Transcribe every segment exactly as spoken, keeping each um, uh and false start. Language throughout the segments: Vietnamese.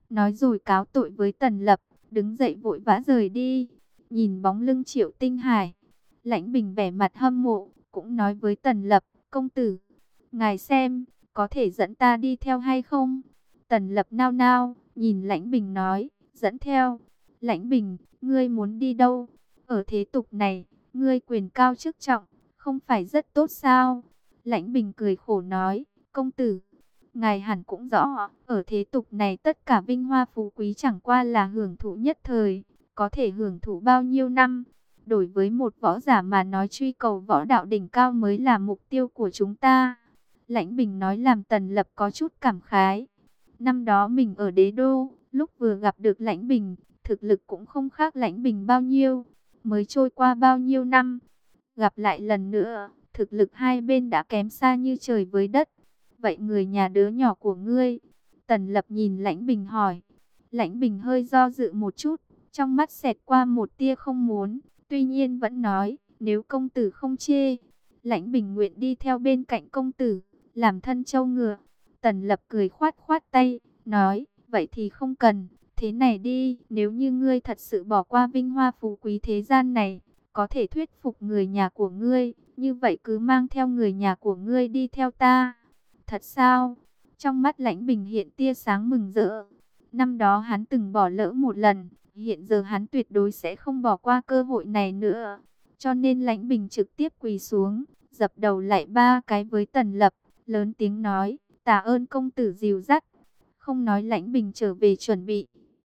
nói rồi cáo tội với Tần Lập, đứng dậy vội vã rời đi. Nhìn bóng lưng Triệu Tinh Hải, Lãnh Bình vẻ mặt hâm mộ, cũng nói với Tần Lập, công tử, ngài xem, có thể dẫn ta đi theo hay không? Tần Lập nao nao, nhìn Lãnh Bình nói, dẫn theo. Lãnh Bình, ngươi muốn đi đâu? Ở thế tục này, ngươi quyền cao chức trọng, không phải rất tốt sao? Lãnh Bình cười khổ nói, công tử, ngài hẳn cũng rõ, ở thế tục này tất cả vinh hoa phú quý chẳng qua là hưởng thụ nhất thời, có thể hưởng thụ bao nhiêu năm. Đối với một võ giả mà nói, truy cầu võ đạo đỉnh cao mới là mục tiêu của chúng ta. Lãnh Bình nói làm Tần Lập có chút cảm khái. Năm đó mình ở Đế Đô, lúc vừa gặp được Lãnh Bình, thực lực cũng không khác Lãnh Bình bao nhiêu. Mới trôi qua bao nhiêu năm, gặp lại lần nữa, thực lực hai bên đã kém xa như trời với đất. Vậy người nhà đứa nhỏ của ngươi? Tần Lập nhìn Lãnh Bình hỏi. Lãnh Bình hơi do dự một chút, trong mắt xẹt qua một tia không muốn, tuy nhiên vẫn nói, nếu công tử không chê, Lãnh Bình nguyện đi theo bên cạnh công tử, làm thân trâu ngựa. Tần Lập cười khoát khoát tay, nói, vậy thì không cần. Thế này đi, nếu như ngươi thật sự bỏ qua vinh hoa phú quý thế gian này, có thể thuyết phục người nhà của ngươi, như vậy cứ mang theo người nhà của ngươi đi theo ta. Thật sao? Trong mắt Lãnh Bình hiện tia sáng mừng rỡ. Năm đó hắn từng bỏ lỡ một lần, hiện giờ hắn tuyệt đối sẽ không bỏ qua cơ hội này nữa. Cho nên Lãnh Bình trực tiếp quỳ xuống, dập đầu lại ba cái với Tần Lập, lớn tiếng nói, tạ ơn công tử dìu dắt. Không nói Lãnh Bình trở về chuẩn bị.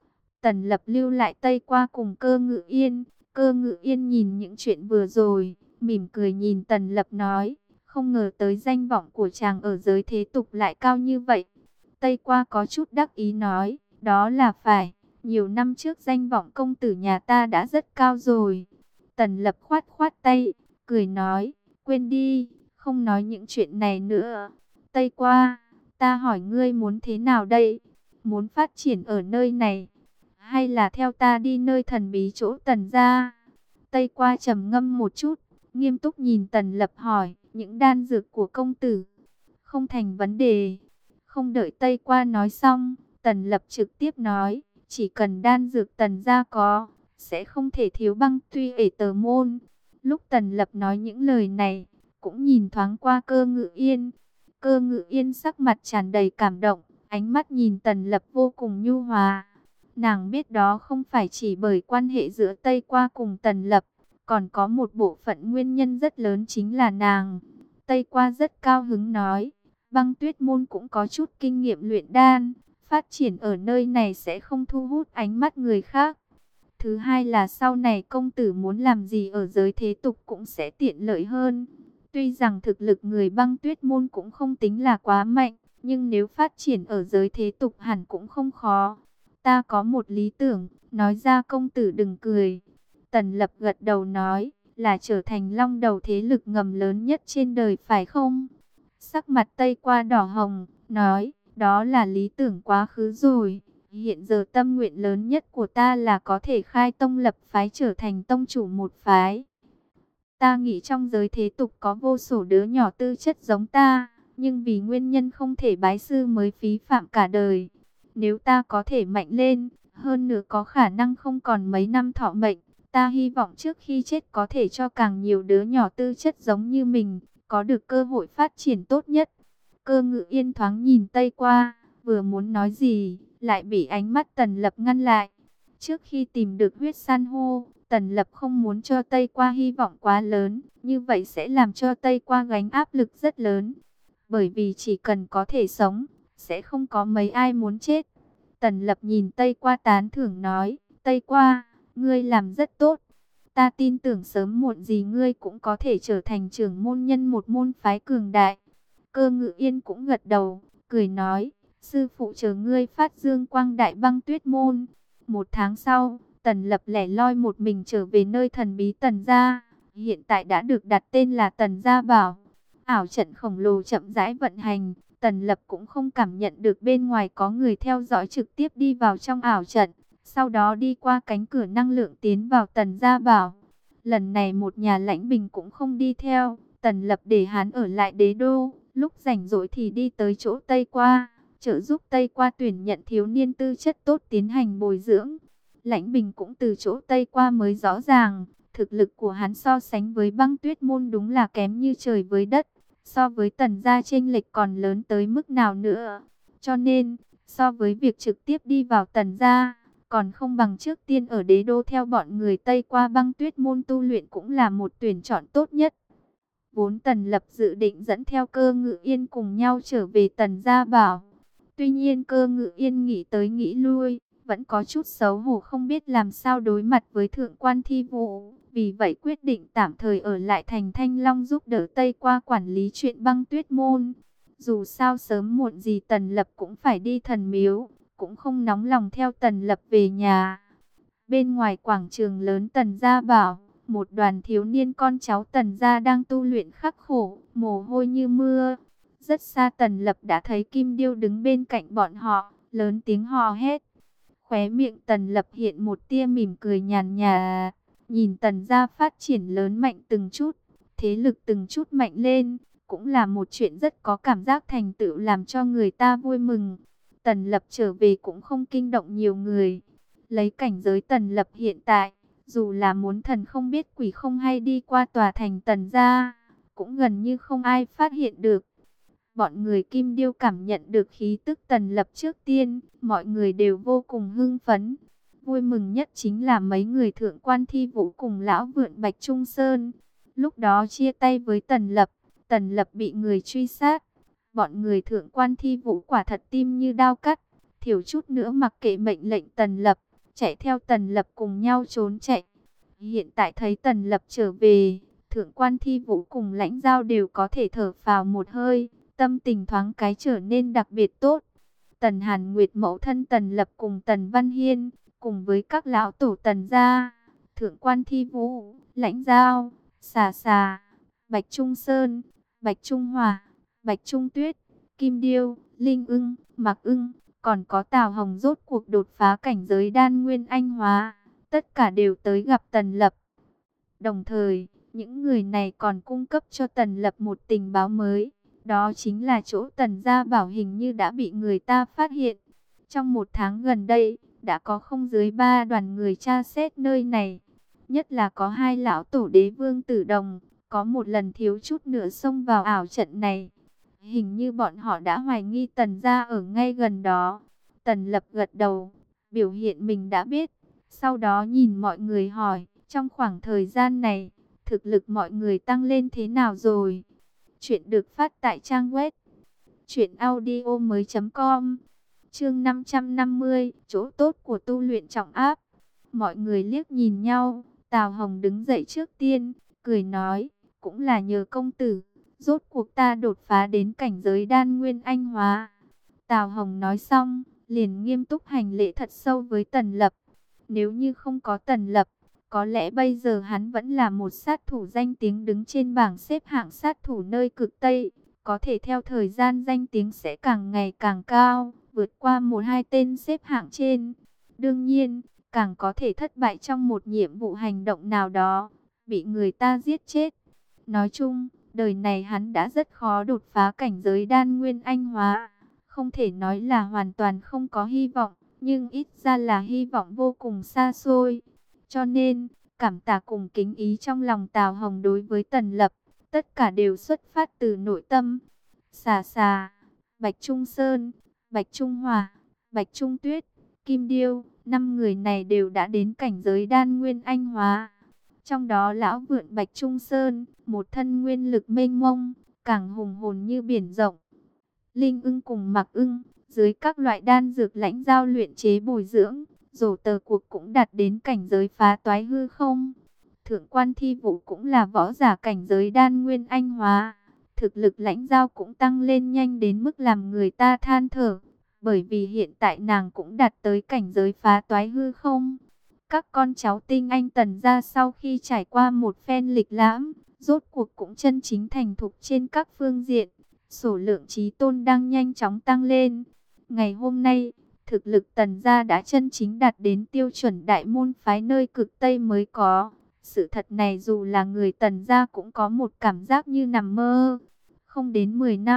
Tần Lập lưu lại Tây Qua cùng Cơ Ngự Yên. Cơ Ngự Yên nhìn những chuyện vừa rồi, mỉm cười nhìn Tần Lập nói, không ngờ tới danh vọng của chàng ở giới thế tục lại cao như vậy. Tây Qua có chút đắc ý nói, đó là phải, nhiều năm trước danh vọng công tử nhà ta đã rất cao rồi. Tần Lập khoát khoát tay, cười nói, quên đi, không nói những chuyện này nữa. Tây Qua, ta hỏi ngươi muốn thế nào đây? Muốn phát triển ở nơi này, hay là theo ta đi nơi thần bí chỗ Tần gia? Tây Qua trầm ngâm một chút, nghiêm túc nhìn Tần Lập hỏi, những đan dược của công tử không thành vấn đề. Không đợi Tây Qua nói xong, Tần Lập trực tiếp nói, chỉ cần đan dược Tần gia có, sẽ không thể thiếu băng tuy ể tờ môn. Lúc Tần Lập nói những lời này, cũng nhìn thoáng qua Cơ Ngự Yên. Cơ Ngự Yên sắc mặt tràn đầy cảm động, ánh mắt nhìn Tần Lập vô cùng nhu hòa. Nàng biết đó không phải chỉ bởi quan hệ giữa Tây Qua cùng Tần Lập, còn có một bộ phận nguyên nhân rất lớn chính là nàng. Tây Qua rất cao hứng nói, băng tuyết môn cũng có chút kinh nghiệm luyện đan, phát triển ở nơi này sẽ không thu hút ánh mắt người khác. Thứ hai là sau này công tử muốn làm gì ở giới thế tục cũng sẽ tiện lợi hơn. Tuy rằng thực lực người băng tuyết môn cũng không tính là quá mạnh, nhưng nếu phát triển ở giới thế tục hẳn cũng không khó. Ta có một lý tưởng, nói ra công tử đừng cười. Tần Lập gật đầu nói, là trở thành long đầu thế lực ngầm lớn nhất trên đời phải không? Sắc mặt Tây Qua đỏ hồng, nói, đó là lý tưởng quá khứ rồi. Hiện giờ tâm nguyện lớn nhất của ta là có thể khai tông lập phái, trở thành tông chủ một phái. Ta nghĩ trong giới thế tục có vô số đứa nhỏ tư chất giống ta, nhưng vì nguyên nhân không thể bái sư mới phí phạm cả đời. Nếu ta có thể mạnh lên, hơn nữa có khả năng không còn mấy năm thọ mệnh, ta hy vọng trước khi chết có thể cho càng nhiều đứa nhỏ tư chất giống như mình, có được cơ hội phát triển tốt nhất. Cơ Ngự Yên thoáng nhìn Tây Qua, vừa muốn nói gì, lại bị ánh mắt Tần Lập ngăn lại. Trước khi tìm được huyết san hô, Tần Lập không muốn cho Tây Qua hy vọng quá lớn, như vậy sẽ làm cho Tây Qua gánh áp lực rất lớn. Bởi vì chỉ cần có thể sống, sẽ không có mấy ai muốn chết. Tần Lập nhìn Tây Qua tán thưởng nói, Tây Qua, ngươi làm rất tốt. Ta tin tưởng sớm muộn gì ngươi cũng có thể trở thành trưởng môn nhân một môn phái cường đại. Cơ Ngự Yên cũng gật đầu, cười nói, sư phụ chờ ngươi phát dương quang đại băng tuyết môn. Một tháng sau, Tần Lập lẻ loi một mình trở về nơi thần bí Tần gia, hiện tại đã được đặt tên là Tần Gia Bảo. Ảo trận khổng lồ chậm rãi vận hành, Tần Lập cũng không cảm nhận được bên ngoài có người theo dõi, trực tiếp đi vào trong ảo trận, sau đó đi qua cánh cửa năng lượng tiến vào Tần Gia Bảo. Lần này một nhà Lãnh Bình cũng không đi theo, Tần Lập để hắn ở lại Đế Đô, lúc rảnh rỗi thì đi tới chỗ Tây Qua, trợ giúp Tây Qua tuyển nhận thiếu niên tư chất tốt tiến hành bồi dưỡng. Lãnh Bình cũng từ chỗ Tây Qua mới rõ ràng, thực lực của hắn so sánh với Băng Tuyết môn đúng là kém như trời với đất, so với Tần gia chênh lệch còn lớn tới mức nào nữa. Cho nên, so với việc trực tiếp đi vào Tần gia, còn không bằng trước tiên ở đế đô theo bọn người Tây Qua Băng Tuyết môn tu luyện cũng là một tuyển chọn tốt nhất. Vốn Tần Lập dự định dẫn theo Cơ Ngự Yên cùng nhau trở về Tần Gia Bảo. Tuy nhiên Cơ Ngự Yên nghĩ tới nghĩ lui, vẫn có chút xấu hổ không biết làm sao đối mặt với Thượng quan Thi Vũ. Vì vậy quyết định tạm thời ở lại thành Thanh Long giúp đỡ Tây Qua quản lý chuyện Băng Tuyết môn. Dù sao sớm muộn gì Tần Lập cũng phải đi thần miếu, cũng không nóng lòng theo Tần Lập về nhà. Bên ngoài quảng trường lớn Tần Gia Bảo, một đoàn thiếu niên con cháu Tần gia đang tu luyện khắc khổ, mồ hôi như mưa. Rất xa Tần Lập đã thấy Kim Điêu đứng bên cạnh bọn họ, lớn tiếng hò hét. Khóe miệng Tần Lập hiện một tia mỉm cười nhàn nhạt, nhìn Tần gia phát triển lớn mạnh từng chút, thế lực từng chút mạnh lên, cũng là một chuyện rất có cảm giác thành tựu làm cho người ta vui mừng. Tần Lập trở về cũng không kinh động nhiều người. Lấy cảnh giới Tần Lập hiện tại, dù là muốn thần không biết quỷ không hay đi qua tòa thành Tần gia, cũng gần như không ai phát hiện được. Bọn người Kim Điêu cảm nhận được khí tức Tần Lập trước tiên, mọi người đều vô cùng hưng phấn. Vui mừng nhất chính là mấy người Thượng quan Thi Vũ cùng lão vượn Bạch Trung Sơn. Lúc đó chia tay với Tần Lập, Tần Lập bị người truy sát. Bọn người Thượng quan Thi Vũ quả thật tim như đao cắt, thiểu chút nữa mặc kệ mệnh lệnh Tần Lập, chạy theo Tần Lập cùng nhau trốn chạy. Hiện tại thấy Tần Lập trở về, Thượng quan Thi Vũ cùng Lãnh Giao đều có thể thở phào một hơi, tâm tình thoáng cái trở nên đặc biệt tốt. Tần Hàn Nguyệt mẫu thân Tần Lập cùng Tần Văn Hiên, cùng với các lão tổ Tần gia, Thượng quan Thi Vũ, Lãnh Giao, Xà Xà, Bạch Trung Sơn, Bạch Trung Hòa, Bạch Trung Tuyết, Kim Điêu, Linh Ưng, Mạc Ưng, còn có Tào Hồng rốt cuộc đột phá cảnh giới đan nguyên anh hóa, tất cả đều tới gặp Tần Lập. Đồng thời, những người này còn cung cấp cho Tần Lập một tình báo mới, đó chính là chỗ Tần gia Bảo hình như đã bị người ta phát hiện. Trong một tháng gần đây, đã có không dưới ba đoàn người tra xét nơi này, nhất là có hai lão tổ Đế Vương Tử Đồng, có một lần thiếu chút nữa xông vào ảo trận này. Hình như bọn họ đã hoài nghi Tần gia ở ngay gần đó. Tần Lập gật đầu, biểu hiện mình đã biết. Sau đó nhìn mọi người hỏi, trong khoảng thời gian này, thực lực mọi người tăng lên thế nào rồi? Chuyện được phát tại trang web truyện audio mới chấm com. Chương năm trăm năm mươi, chỗ tốt của tu luyện trọng áp. Mọi người liếc nhìn nhau, Tào Hồng đứng dậy trước tiên, cười nói, cũng là nhờ công tử, rốt cuộc ta đột phá đến cảnh giới đan nguyên anh hóa. Tào Hồng nói xong, liền nghiêm túc hành lễ thật sâu với Tần Lập. Nếu như không có Tần Lập, có lẽ bây giờ hắn vẫn là một sát thủ danh tiếng đứng trên bảng xếp hạng sát thủ nơi cực Tây. Có thể theo thời gian danh tiếng sẽ càng ngày càng cao, vượt qua một hai tên xếp hạng trên. Đương nhiên, càng có thể thất bại trong một nhiệm vụ hành động nào đó, bị người ta giết chết. Nói chung, đời này hắn đã rất khó đột phá cảnh giới đan nguyên anh hóa. Không thể nói là hoàn toàn không có hy vọng, nhưng ít ra là hy vọng vô cùng xa xôi. Cho nên, cảm tạ cùng kính ý trong lòng Tào Hồng đối với Tần Lập, tất cả đều xuất phát từ nội tâm. Xà Xà, Bạch Trung Sơn, Bạch Trung Hòa, Bạch Trung Tuyết, Kim Điêu, năm người này đều đã đến cảnh giới đan nguyên anh hóa. Trong đó lão vượn Bạch Trung Sơn, một thân nguyên lực mênh mông, càng hùng hồn như biển rộng. Linh Ưng cùng Mạc Ưng, dưới các loại đan dược Lãnh Giao luyện chế bồi dưỡng, rổ tờ cuộc cũng đạt đến cảnh giới phá toái hư không. Thượng quan Thi Vũ cũng là võ giả cảnh giới đan nguyên anh hóa. Thực lực Lãnh Giao cũng tăng lên nhanh đến mức làm người ta than thở, bởi vì hiện tại nàng cũng đạt tới cảnh giới phá toái hư không. Các con cháu tinh anh Tần gia sau khi trải qua một phen lịch lãm, rốt cuộc cũng chân chính thành thục trên các phương diện. Số lượng chí tôn đang nhanh chóng tăng lên. Ngày hôm nay, thực lực Tần gia đã chân chính đạt đến tiêu chuẩn đại môn phái nơi cực Tây mới có. Sự thật này dù là người Tần gia cũng có một cảm giác như nằm mơ. Không đến mười năm,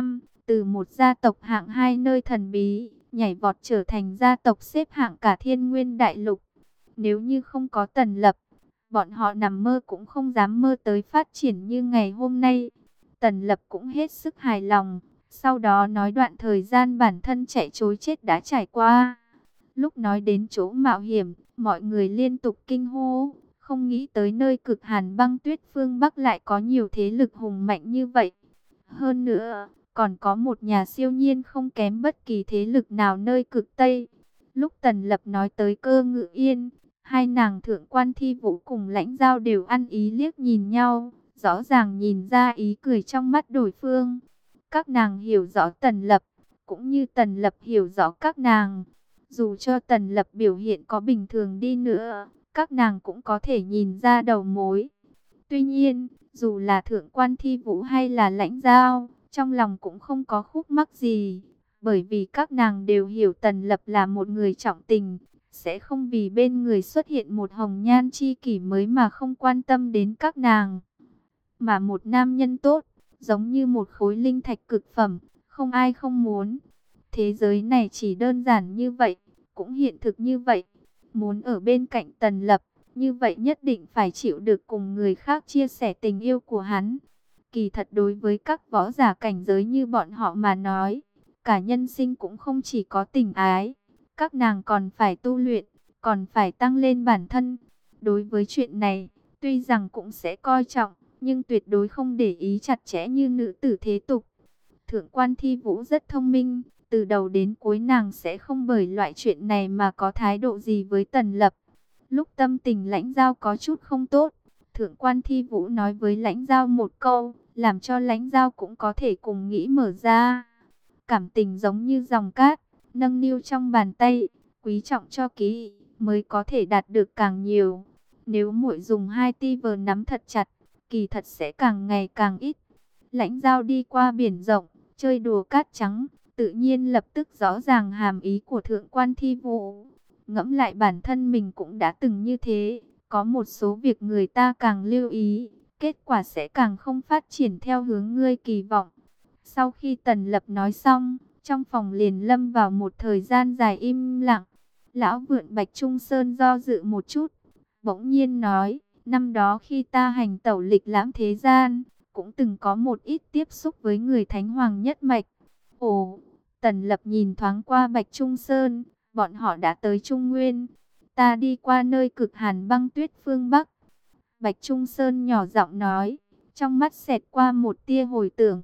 từ một gia tộc hạng hai nơi thần bí, nhảy vọt trở thành gia tộc xếp hạng cả Thiên Nguyên Đại Lục. Nếu như không có Tần Lập, bọn họ nằm mơ cũng không dám mơ tới phát triển như ngày hôm nay. Tần Lập cũng hết sức hài lòng, sau đó nói đoạn thời gian bản thân chạy trối chết đã trải qua. Lúc nói đến chỗ mạo hiểm, mọi người liên tục kinh hô, không nghĩ tới nơi cực hàn băng tuyết phương Bắc lại có nhiều thế lực hùng mạnh như vậy. Hơn nữa, còn có một nhà siêu nhiên không kém bất kỳ thế lực nào nơi cực Tây. Lúc Tần Lập nói tới Cơ Ngự Yên, hai nàng Thượng Quan Thi Vũ cùng Lãnh Giao đều ăn ý liếc nhìn nhau, rõ ràng nhìn ra ý cười trong mắt đối phương. Các nàng hiểu rõ Tần Lập, cũng như Tần Lập hiểu rõ các nàng. Dù cho Tần Lập biểu hiện có bình thường đi nữa, các nàng cũng có thể nhìn ra đầu mối. Tuy nhiên, dù là Thượng Quan Thi Vũ hay là Lãnh Giao, trong lòng cũng không có khúc mắc gì, bởi vì các nàng đều hiểu Tần Lập là một người trọng tình, sẽ không vì bên người xuất hiện một hồng nhan chi kỷ mới mà không quan tâm đến các nàng. Mà một nam nhân tốt, giống như một khối linh thạch cực phẩm, không ai không muốn. Thế giới này chỉ đơn giản như vậy, cũng hiện thực như vậy. Muốn ở bên cạnh Tần Lập, như vậy nhất định phải chịu được cùng người khác chia sẻ tình yêu của hắn. Kỳ thật đối với các võ giả cảnh giới như bọn họ mà nói, cả nhân sinh cũng không chỉ có tình ái. Các nàng còn phải tu luyện, còn phải tăng lên bản thân. Đối với chuyện này, tuy rằng cũng sẽ coi trọng, nhưng tuyệt đối không để ý chặt chẽ như nữ tử thế tục. Thượng Quan Thi Vũ rất thông minh, từ đầu đến cuối nàng sẽ không bởi loại chuyện này mà có thái độ gì với Tần Lập. Lúc tâm tình Lãnh Giao có chút không tốt, Thượng Quan Thi Vũ nói với Lãnh Giao một câu, làm cho Lãnh Giao cũng có thể cùng nghĩ mở ra. Cảm tình giống như dòng cát, nâng niu trong bàn tay, quý trọng cho kỹ, mới có thể đạt được càng nhiều. Nếu muội dùng hai ti vờ nắm thật chặt, kỳ thật sẽ càng ngày càng ít. Lãnh Giao đi qua biển rộng, chơi đùa cát trắng, tự nhiên lập tức rõ ràng hàm ý của Thượng Quan Thi Vũ. Ngẫm lại bản thân mình cũng đã từng như thế, có một số việc người ta càng lưu ý, kết quả sẽ càng không phát triển theo hướng ngươi kỳ vọng. Sau khi Tần Lập nói xong, trong phòng liền lâm vào một thời gian dài im lặng. Lão Vượn Bạch Trung Sơn do dự một chút, bỗng nhiên nói, năm đó khi ta hành tẩu lịch lãm thế gian, cũng từng có một ít tiếp xúc với người Thánh Hoàng nhất mạch. Ồ, Tần Lập nhìn thoáng qua Bạch Trung Sơn, bọn họ đã tới Trung Nguyên. Ta đi qua nơi cực hàn băng tuyết phương Bắc. Bạch Trung Sơn nhỏ giọng nói, trong mắt xẹt qua một tia hồi tưởng.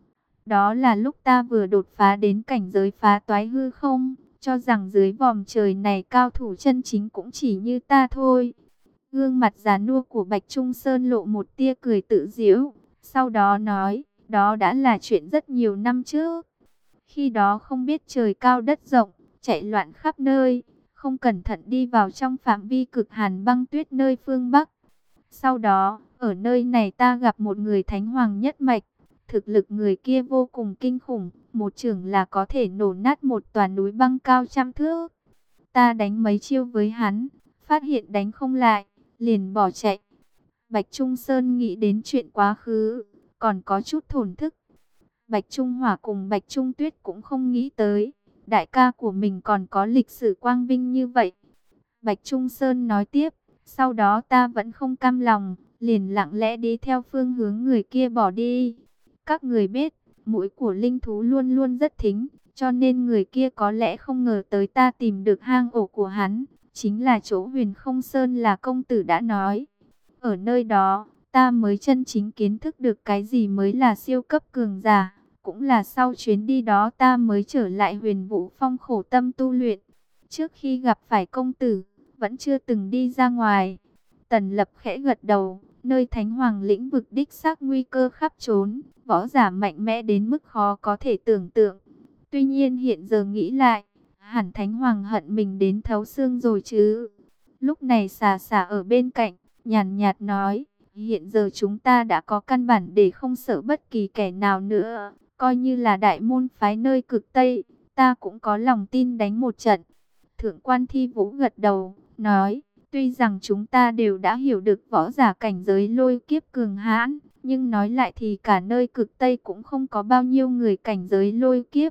Đó là lúc ta vừa đột phá đến cảnh giới phá toái hư không, cho rằng dưới vòm trời này cao thủ chân chính cũng chỉ như ta thôi. Gương mặt già nua của Bạch Trung Sơn lộ một tia cười tự giễu, sau đó nói, đó đã là chuyện rất nhiều năm trước. Khi đó không biết trời cao đất rộng, chạy loạn khắp nơi, không cẩn thận đi vào trong phạm vi cực hàn băng tuyết nơi phương Bắc. Sau đó, ở nơi này ta gặp một người Thánh Hoàng nhất mạch, thực lực người kia vô cùng kinh khủng, một chưởng là có thể nổ nát một tòa núi băng cao trăm thước. Ta đánh mấy chiêu với hắn, phát hiện đánh không lại, liền bỏ chạy. Bạch Trung Sơn nghĩ đến chuyện quá khứ, còn có chút thổn thức. Bạch Trung Hỏa cùng Bạch Trung Tuyết cũng không nghĩ tới, đại ca của mình còn có lịch sử quang vinh như vậy. Bạch Trung Sơn nói tiếp, sau đó ta vẫn không cam lòng, liền lặng lẽ đi theo phương hướng người kia bỏ đi. Các người biết, mũi của linh thú luôn luôn rất thính, cho nên người kia có lẽ không ngờ tới ta tìm được hang ổ của hắn, chính là chỗ Huyền Không Sơn là công tử đã nói. Ở nơi đó, ta mới chân chính kiến thức được cái gì mới là siêu cấp cường giả, cũng là sau chuyến đi đó ta mới trở lại Huyền Vũ Phong khổ tâm tu luyện. Trước khi gặp phải công tử, vẫn chưa từng đi ra ngoài. Tần Lập khẽ gật đầu, nơi Thánh Hoàng lĩnh vực đích xác nguy cơ khắp trốn, võ giả mạnh mẽ đến mức khó có thể tưởng tượng. Tuy nhiên hiện giờ nghĩ lại, hẳn Thánh Hoàng hận mình đến thấu xương rồi chứ. Lúc này xà xà ở bên cạnh, nhàn nhạt nói, hiện giờ chúng ta đã có căn bản để không sợ bất kỳ kẻ nào nữa, coi như là đại môn phái nơi cực Tây, ta cũng có lòng tin đánh một trận. Thượng Quan Thi Vũ gật đầu, nói, tuy rằng chúng ta đều đã hiểu được võ giả cảnh giới lôi kiếp cường hãn, Nhưng nói lại thì cả nơi cực Tây cũng không có bao nhiêu người cảnh giới lôi kiếp.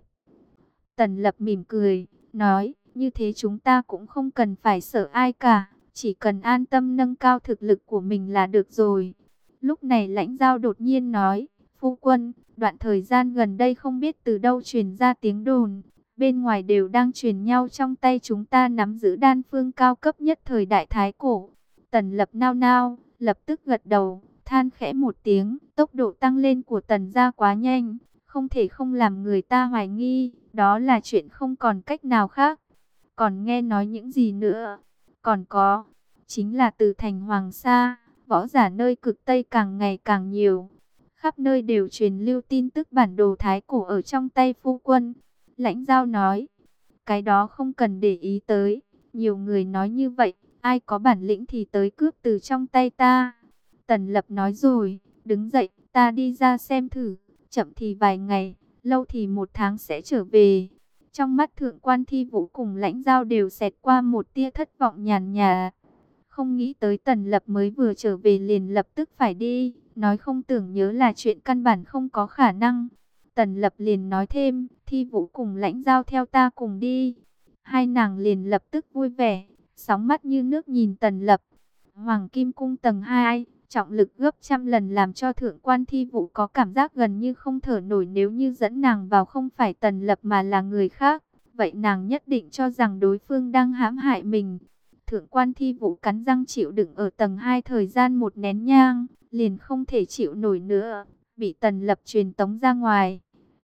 Tần Lập mỉm cười, nói, như thế chúng ta cũng không cần phải sợ ai cả, chỉ cần an tâm nâng cao thực lực của mình là được rồi. Lúc này Lãnh Giao đột nhiên nói, phu quân, đoạn thời gian gần đây không biết từ đâu truyền ra tiếng đồn, bên ngoài đều đang truyền nhau trong tay chúng ta nắm giữ đan phương cao cấp nhất thời đại Thái Cổ. Tần Lập nao nao, lập tức gật đầu, than khẽ một tiếng, tốc độ tăng lên của Tần gia quá nhanh, không thể không làm người ta hoài nghi, đó là chuyện không còn cách nào khác. Còn nghe nói những gì nữa? Còn có, chính là từ thành Hoàng Sa, võ giả nơi cực Tây càng ngày càng nhiều. Khắp nơi đều truyền lưu tin tức bản đồ Thái Cổ ở trong tay phu quân. Lãnh Giao nói, cái đó không cần để ý tới, nhiều người nói như vậy, ai có bản lĩnh thì tới cướp từ trong tay ta. Tần Lập nói rồi, đứng dậy, ta đi ra xem thử, chậm thì vài ngày, lâu thì một tháng sẽ trở về. Trong mắt Thượng quan Thi Vũ cùng Lãnh Giao đều xẹt qua một tia thất vọng nhàn nhạt. Không nghĩ tới Tần Lập mới vừa trở về liền lập tức phải đi, nói không tưởng nhớ là chuyện căn bản không có khả năng. Tần Lập liền nói thêm, Thi Vũ cùng Lãnh Giao theo ta cùng đi. Hai nàng liền lập tức vui vẻ, sóng mắt như nước nhìn Tần Lập. Hoàng Kim Cung tầng hai, trọng lực gấp trăm lần làm cho Thượng quan Thi Vũ có cảm giác gần như không thở nổi. Nếu như dẫn nàng vào không phải Tần Lập mà là người khác, vậy nàng nhất định cho rằng đối phương đang hãm hại mình. Thượng quan Thi Vũ cắn răng chịu đựng ở tầng hai thời gian một nén nhang, liền không thể chịu nổi nữa, bị Tần Lập truyền tống ra ngoài.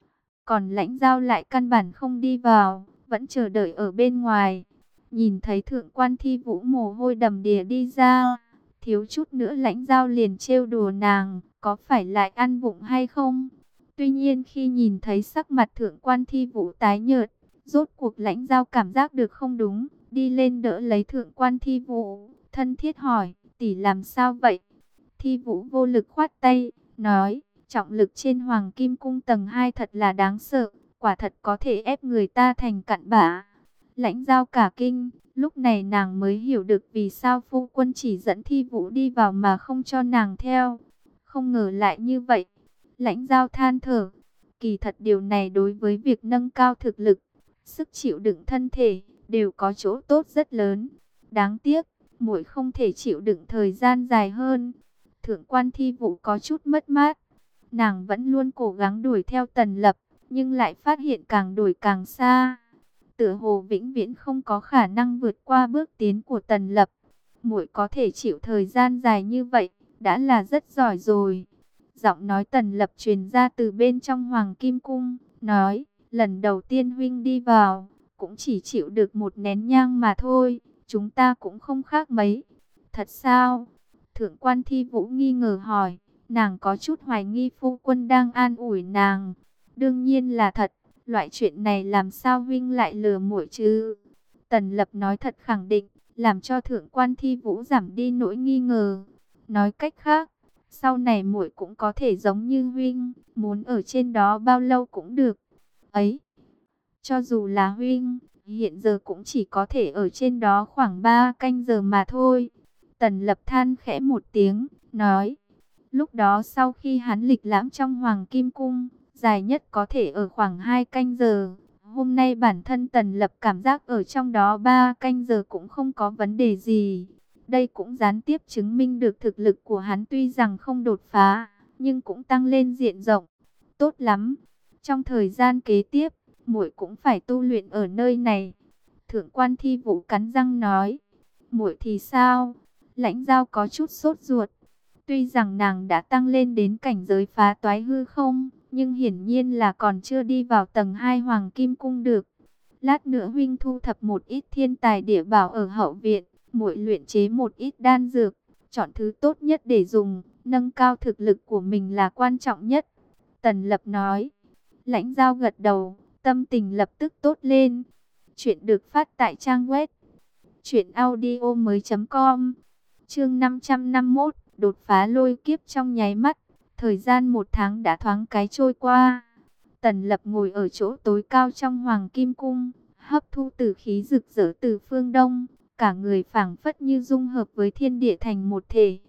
Còn Lãnh Giao lại căn bản không đi vào, vẫn chờ đợi ở bên ngoài. Nhìn thấy Thượng quan Thi Vũ mồ hôi đầm đìa đi ra, thiếu chút nữa Lãnh Giao liền trêu đùa nàng, có phải lại ăn vụng hay không? Tuy nhiên khi nhìn thấy sắc mặt Thượng quan Thi Vũ tái nhợt, rốt cuộc Lãnh Giao cảm giác được không đúng, đi lên đỡ lấy Thượng quan Thi Vũ, thân thiết hỏi, tỷ làm sao vậy? Thi Vũ vô lực khoát tay, nói, trọng lực trên Hoàng Kim Cung tầng hai thật là đáng sợ, quả thật có thể ép người ta thành cặn bã. Lãnh Giao cả kinh, lúc này nàng mới hiểu được vì sao phu quân chỉ dẫn Thi Vũ đi vào mà không cho nàng theo. Không ngờ lại như vậy. Lãnh Giao than thở, kỳ thật điều này đối với việc nâng cao thực lực, sức chịu đựng thân thể, đều có chỗ tốt rất lớn. Đáng tiếc, muội không thể chịu đựng thời gian dài hơn. Thượng quan Thi Vũ có chút mất mát. Nàng vẫn luôn cố gắng đuổi theo Tần Lập, nhưng lại phát hiện càng đuổi càng xa. Tựa hồ vĩnh viễn không có khả năng vượt qua bước tiến của Tần Lập. Muội có thể chịu thời gian dài như vậy, đã là rất giỏi rồi. Giọng nói Tần Lập truyền ra từ bên trong Hoàng Kim Cung, nói, lần đầu tiên huynh đi vào, cũng chỉ chịu được một nén nhang mà thôi, chúng ta cũng không khác mấy. Thật sao? Thượng quan Thi Vũ nghi ngờ hỏi, nàng có chút hoài nghi phu quân đang an ủi nàng. Đương nhiên là thật, loại chuyện này làm sao huynh lại lừa muội chứ? Tần Lập nói thật khẳng định, làm cho Thượng quan Thi Vũ giảm đi nỗi nghi ngờ. Nói cách khác, sau này muội cũng có thể giống như huynh, muốn ở trên đó bao lâu cũng được. Ấy, cho dù là huynh, hiện giờ cũng chỉ có thể ở trên đó khoảng ba canh giờ mà thôi. Tần Lập than khẽ một tiếng, nói, lúc đó sau khi hắn lịch lãm trong Hoàng Kim Cung, dài nhất có thể ở khoảng hai canh giờ. Hôm nay bản thân Tần Lập cảm giác ở trong đó ba canh giờ cũng không có vấn đề gì. Đây cũng gián tiếp chứng minh được thực lực của hắn tuy rằng không đột phá, nhưng cũng tăng lên diện rộng. Tốt lắm, trong thời gian kế tiếp, muội cũng phải tu luyện ở nơi này. Thượng quan Thi Vũ cắn răng nói, muội thì sao? Lãnh Giao có chút sốt ruột. Tuy rằng nàng đã tăng lên đến cảnh giới phá toái hư không, nhưng hiển nhiên là còn chưa đi vào tầng hai Hoàng Kim Cung được. Lát nữa huynh thu thập một ít thiên tài địa bảo ở hậu viện, muội luyện chế một ít đan dược, chọn thứ tốt nhất để dùng, nâng cao thực lực của mình là quan trọng nhất. Tần Lập nói. Lãnh Giao gật đầu, tâm tình lập tức tốt lên. Chuyện được phát tại trang web truyện audio mới chấm com. Chương năm trăm năm mươi mốt, đột phá lôi kiếp trong nháy mắt. Thời gian một tháng đã thoáng cái trôi qua. Tần Lập ngồi ở chỗ tối cao trong Hoàng Kim Cung, hấp thu tử khí rực rỡ từ phương đông, cả người phảng phất như dung hợp với thiên địa thành một thể.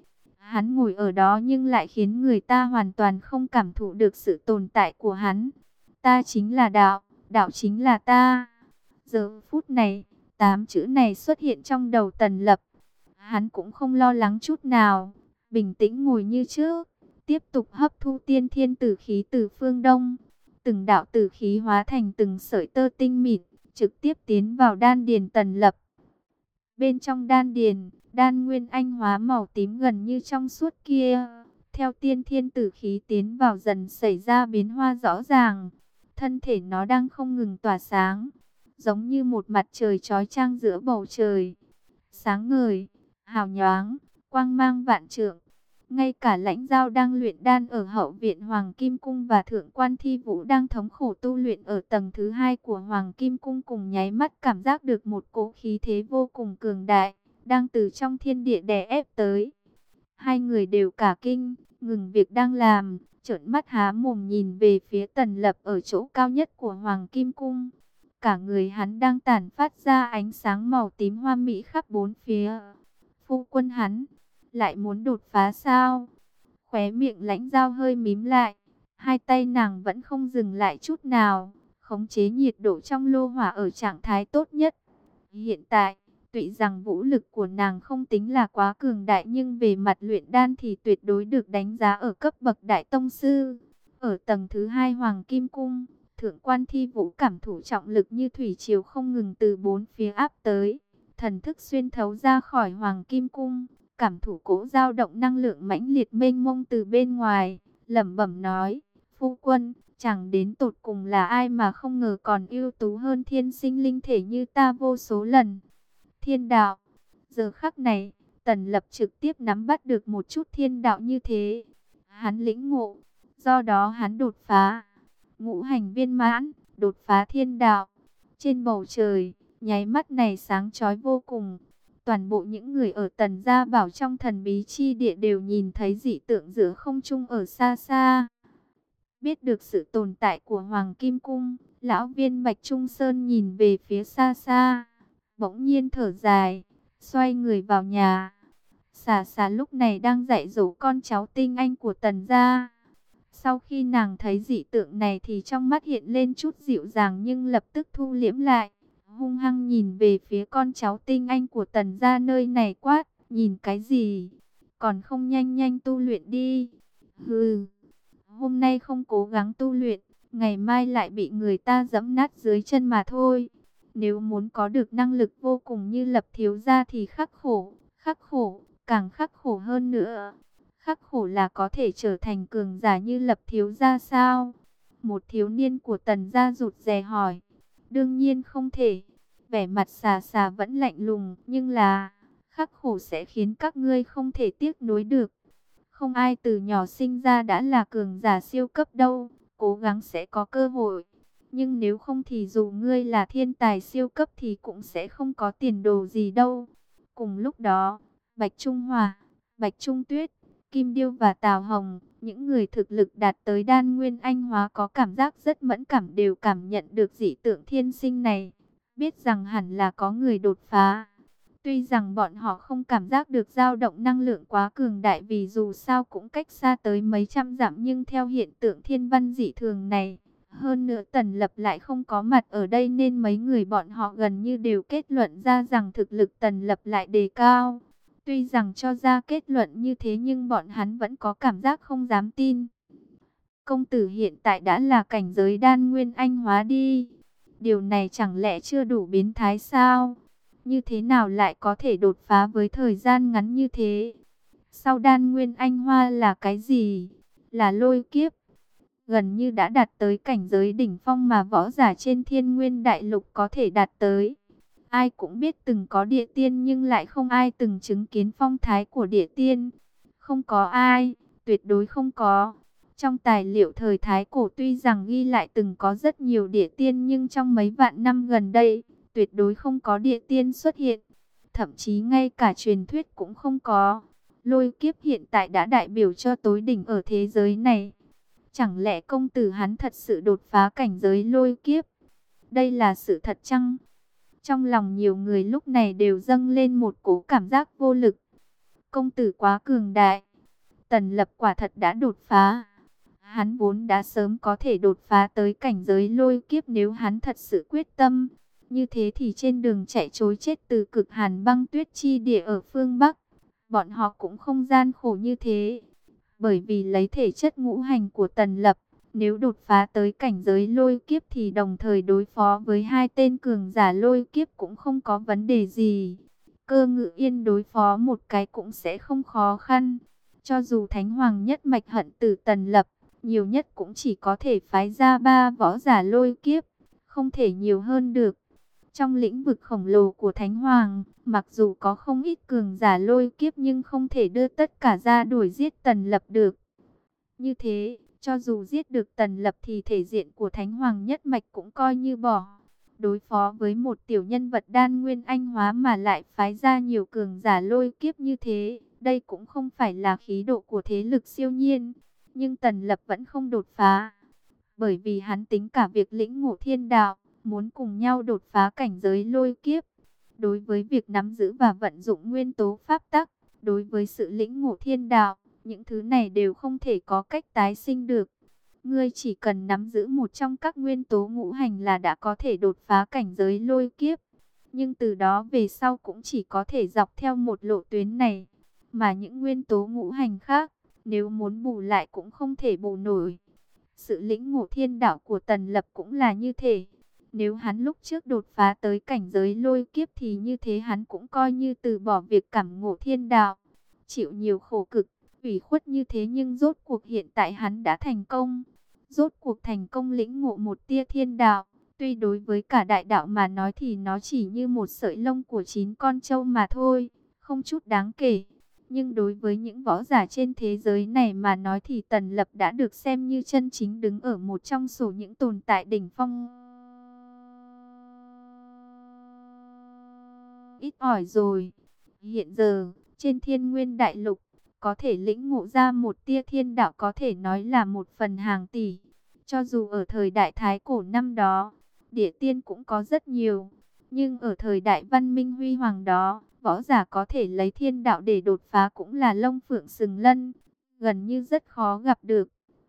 Hắn ngồi ở đó nhưng lại khiến người ta hoàn toàn không cảm thụ được sự tồn tại của hắn. Ta chính là đạo, đạo chính là ta. Giờ phút này, tám chữ này xuất hiện trong đầu Tần Lập. Hắn cũng không lo lắng chút nào, bình tĩnh ngồi như trước, tiếp tục hấp thu tiên thiên tử khí từ phương Đông. Từng đạo tử khí hóa thành từng sợi tơ tinh mịn, trực tiếp tiến vào đan điền Tần Lập. Bên trong đan điền, đan nguyên anh hóa màu tím gần như trong suốt kia, theo tiên thiên tử khí tiến vào dần xảy ra biến hóa rõ ràng. Thân thể nó đang không ngừng tỏa sáng, giống như một mặt trời chói chang giữa bầu trời. Sáng ngời, hào nhoáng, quang mang vạn trượng. Ngay cả Lãnh Giao đang luyện đan ở hậu viện Hoàng Kim Cung và Thượng quan Thi Vũ đang thống khổ tu luyện ở tầng thứ hai của Hoàng Kim Cung cùng nháy mắt cảm giác được một cỗ khí thế vô cùng cường đại, đang từ trong thiên địa đè ép tới. Hai người đều cả kinh, ngừng việc đang làm, trợn mắt há mồm nhìn về phía Tần Lập ở chỗ cao nhất của Hoàng Kim Cung. Cả người hắn đang tản phát ra ánh sáng màu tím hoa mỹ khắp bốn phía. Phu quân hắn lại muốn đột phá sao? Khóe miệng Lãnh Giao hơi mím lại, hai tay nàng vẫn không dừng lại chút nào, khống chế nhiệt độ trong lô hỏa ở trạng thái tốt nhất. Hiện tại, tuy rằng vũ lực của nàng không tính là quá cường đại nhưng về mặt luyện đan thì tuyệt đối được đánh giá ở cấp bậc đại tông sư. Ở tầng thứ hai Hoàng Kim Cung, Thượng quan Thi Vũ cảm thụ trọng lực như thủy triều không ngừng từ bốn phía áp tới. Thần thức xuyên thấu ra khỏi Hoàng Kim Cung, cảm thụ cỗ dao động năng lượng mãnh liệt mênh mông từ bên ngoài, lẩm bẩm nói: "Phu quân, chẳng đến tột cùng là ai mà không ngờ còn ưu tú hơn thiên sinh linh thể như ta vô số lần." Thiên đạo. Giờ khắc này, Tần Lập trực tiếp nắm bắt được một chút thiên đạo như thế. Hắn lĩnh ngộ, do đó hắn đột phá ngũ hành viên mãn, đột phá thiên đạo. Trên bầu trời, nháy mắt này sáng chói vô cùng. Toàn bộ những người ở Tần Gia Bảo trong thần bí chi địa đều nhìn thấy dị tượng giữa không trung ở xa xa. Biết được sự tồn tại của Hoàng Kim Cung, lão viên Bạch Trung Sơn nhìn về phía xa xa, bỗng nhiên thở dài, xoay người vào nhà. Xà xà lúc này đang dạy dỗ con cháu tinh anh của Tần Gia. Sau khi nàng thấy dị tượng này thì trong mắt hiện lên chút dịu dàng nhưng lập tức thu liễm lại, hung hăng nhìn về phía con cháu tinh anh của Tần Gia nơi này quát: "Nhìn cái gì? Còn không nhanh nhanh tu luyện đi." Hừ, hôm nay không cố gắng tu luyện, ngày mai lại bị người ta giẫm nát dưới chân mà thôi. Nếu muốn có được năng lực vô cùng như Lập thiếu gia thì khắc khổ, khắc khổ, càng khắc khổ hơn nữa. Khắc khổ là có thể trở thành cường giả như Lập thiếu gia sao? Một thiếu niên của Tần Gia rụt rè hỏi. Đương nhiên không thể. Vẻ mặt xà xà vẫn lạnh lùng, nhưng là khắc khổ sẽ khiến các ngươi không thể tiếc nuối được. Không ai từ nhỏ sinh ra đã là cường giả siêu cấp đâu, cố gắng sẽ có cơ hội. Nhưng nếu không thì dù ngươi là thiên tài siêu cấp thì cũng sẽ không có tiền đồ gì đâu. Cùng lúc đó, Bạch Trung Hòa, Bạch Trung Tuyết, Kim Điêu và Tào Hồng, những người thực lực đạt tới đan nguyên anh hóa có cảm giác rất mẫn cảm đều cảm nhận được dị tượng thiên sinh này, biết rằng hẳn là có người đột phá. Tuy rằng bọn họ không cảm giác được dao động năng lượng quá cường đại vì dù sao cũng cách xa tới mấy trăm dặm, nhưng theo hiện tượng thiên văn dị thường này, hơn nữa Tần Lập lại không có mặt ở đây nên mấy người bọn họ gần như đều kết luận ra rằng thực lực Tần Lập lại đề cao. Tuy rằng cho ra kết luận như thế nhưng bọn hắn vẫn có cảm giác không dám tin. Công tử hiện tại đã là cảnh giới đan nguyên anh hóa đi. Điều này chẳng lẽ chưa đủ biến thái sao? Như thế nào lại có thể đột phá với thời gian ngắn như thế? Sau đan nguyên anh hoa là cái gì? Là lôi kiếp. Gần như đã đạt tới cảnh giới đỉnh phong mà võ giả trên thiên nguyên đại lục có thể đạt tới. Ai cũng biết từng có địa tiên nhưng lại không ai từng chứng kiến phong thái của địa tiên. Không có ai, tuyệt đối không có. Trong tài liệu thời Thái Cổ tuy rằng ghi lại từng có rất nhiều địa tiên nhưng trong mấy vạn năm gần đây, tuyệt đối không có địa tiên xuất hiện. Thậm chí ngay cả truyền thuyết cũng không có. Lôi kiếp hiện tại đã đại biểu cho tối đỉnh ở thế giới này. Chẳng lẽ công tử hắn thật sự đột phá cảnh giới lôi kiếp? Đây là sự thật chăng? Trong lòng nhiều người lúc này đều dâng lên một cỗ cảm giác vô lực. Công tử quá cường đại. Tần Lập quả thật đã đột phá. Hắn vốn đã sớm có thể đột phá tới cảnh giới lôi kiếp nếu hắn thật sự quyết tâm. Như thế thì trên đường chạy trối chết từ cực hàn băng tuyết chi địa ở phương Bắc, bọn họ cũng không gian khổ như thế. Bởi vì lấy thể chất ngũ hành của Tần Lập, nếu đột phá tới cảnh giới lôi kiếp thì đồng thời đối phó với hai tên cường giả lôi kiếp cũng không có vấn đề gì. Cơ Ngự Yên đối phó một cái cũng sẽ không khó khăn. Cho dù Thánh Hoàng nhất mạch hận từ Tần Lập, nhiều nhất cũng chỉ có thể phái ra ba võ giả lôi kiếp, không thể nhiều hơn được. Trong lĩnh vực khổng lồ của Thánh Hoàng, mặc dù có không ít cường giả lôi kiếp nhưng không thể đưa tất cả ra đuổi giết Tần Lập được. Như thế, cho dù giết được Tần Lập thì thể diện của Thánh Hoàng nhất mạch cũng coi như bỏ. Đối phó với một tiểu nhân vật đan nguyên anh hóa mà lại phái ra nhiều cường giả lôi kiếp như thế, đây cũng không phải là khí độ của thế lực siêu nhiên. Nhưng Tần Lập vẫn không đột phá, bởi vì hắn tính cả việc lĩnh ngộ thiên đạo, muốn cùng nhau đột phá cảnh giới lôi kiếp. Đối với việc nắm giữ và vận dụng nguyên tố pháp tắc, đối với sự lĩnh ngộ thiên đạo, những thứ này đều không thể có cách tái sinh được. Ngươi chỉ cần nắm giữ một trong các nguyên tố ngũ hành là đã có thể đột phá cảnh giới lôi kiếp. Nhưng từ đó về sau cũng chỉ có thể dọc theo một lộ tuyến này. Mà những nguyên tố ngũ hành khác, nếu muốn bù lại cũng không thể bù nổi. Sự lĩnh ngộ thiên đạo của Tần Lập cũng là như thế. Nếu hắn lúc trước đột phá tới cảnh giới lôi kiếp thì như thế hắn cũng coi như từ bỏ việc cảm ngộ thiên đạo. Chịu nhiều khổ cực, ủy khuất như thế nhưng rốt cuộc hiện tại hắn đã thành công. Rốt cuộc thành công lĩnh ngộ một tia thiên đạo. Tuy đối với cả đại đạo mà nói thì nó chỉ như một sợi lông của chín con trâu mà thôi, không chút đáng kể. Nhưng đối với những võ giả trên thế giới này mà nói thì Tần Lập đã được xem như chân chính đứng ở một trong số những tồn tại đỉnh phong. Ít ỏi rồi. Hiện giờ, trên Thiên Nguyên Đại Lục, có thể lĩnh ngộ ra một tia thiên đạo có thể nói là một phần hàng tỷ. Cho dù ở thời đại Thái Cổ năm đó, địa tiên cũng có rất nhiều. Nhưng ở thời đại văn minh huy hoàng đó, võ giả có thể lấy thiên đạo để đột phá cũng là lông phượng sừng lân, gần như rất khó gặp được.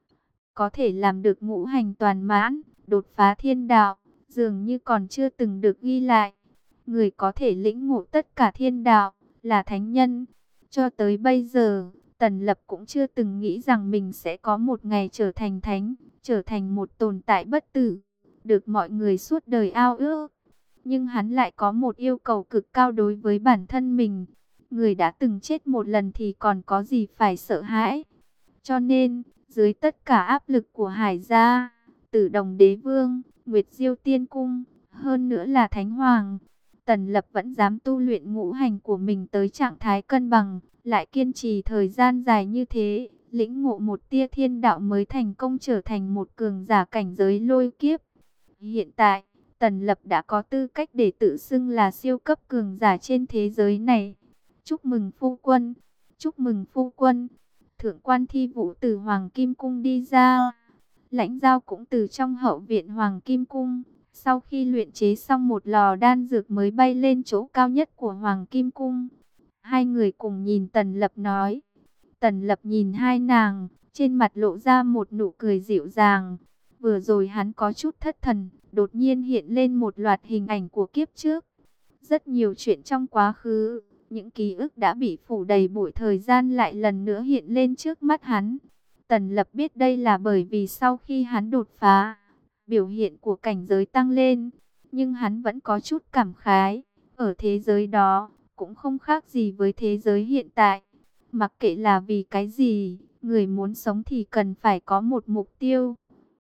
Có thể làm được ngũ hành toàn mãn, đột phá thiên đạo, dường như còn chưa từng được ghi lại. Người có thể lĩnh ngộ tất cả thiên đạo, là thánh nhân. Cho tới bây giờ, Tần Lập cũng chưa từng nghĩ rằng mình sẽ có một ngày trở thành thánh, trở thành một tồn tại bất tử, được mọi người suốt đời ao ước. Nhưng hắn lại có một yêu cầu cực cao đối với bản thân mình. Người đã từng chết một lần thì còn có gì phải sợ hãi. Cho nên, dưới tất cả áp lực của Hải gia, Tử Đồng Đế Vương, Nguyệt Diêu Tiên Cung, hơn nữa là Thánh Hoàng, Tần Lập vẫn dám tu luyện ngũ hành của mình tới trạng thái cân bằng, lại kiên trì thời gian dài như thế, lĩnh ngộ một tia thiên đạo mới thành công trở thành một cường giả cảnh giới lôi kiếp. Hiện tại, Tần Lập đã có tư cách để tự xưng là siêu cấp cường giả trên thế giới này. Chúc mừng phu quân, chúc mừng phu quân. Thượng quan Thi Vũ từ Hoàng Kim Cung đi ra. Lãnh Giao cũng từ trong hậu viện Hoàng Kim Cung. Sau khi luyện chế xong một lò đan dược mới bay lên chỗ cao nhất của Hoàng Kim Cung. Hai người cùng nhìn Tần Lập nói. Tần Lập nhìn hai nàng, trên mặt lộ ra một nụ cười dịu dàng. Vừa rồi hắn có chút thất thần, đột nhiên hiện lên một loạt hình ảnh của kiếp trước. Rất nhiều chuyện trong quá khứ, những ký ức đã bị phủ đầy bụi thời gian lại lần nữa hiện lên trước mắt hắn. Tần Lập biết đây là bởi vì sau khi hắn đột phá, biểu hiện của cảnh giới tăng lên. Nhưng hắn vẫn có chút cảm khái, ở thế giới đó, cũng không khác gì với thế giới hiện tại. Mặc kệ là vì cái gì, người muốn sống thì cần phải có một mục tiêu.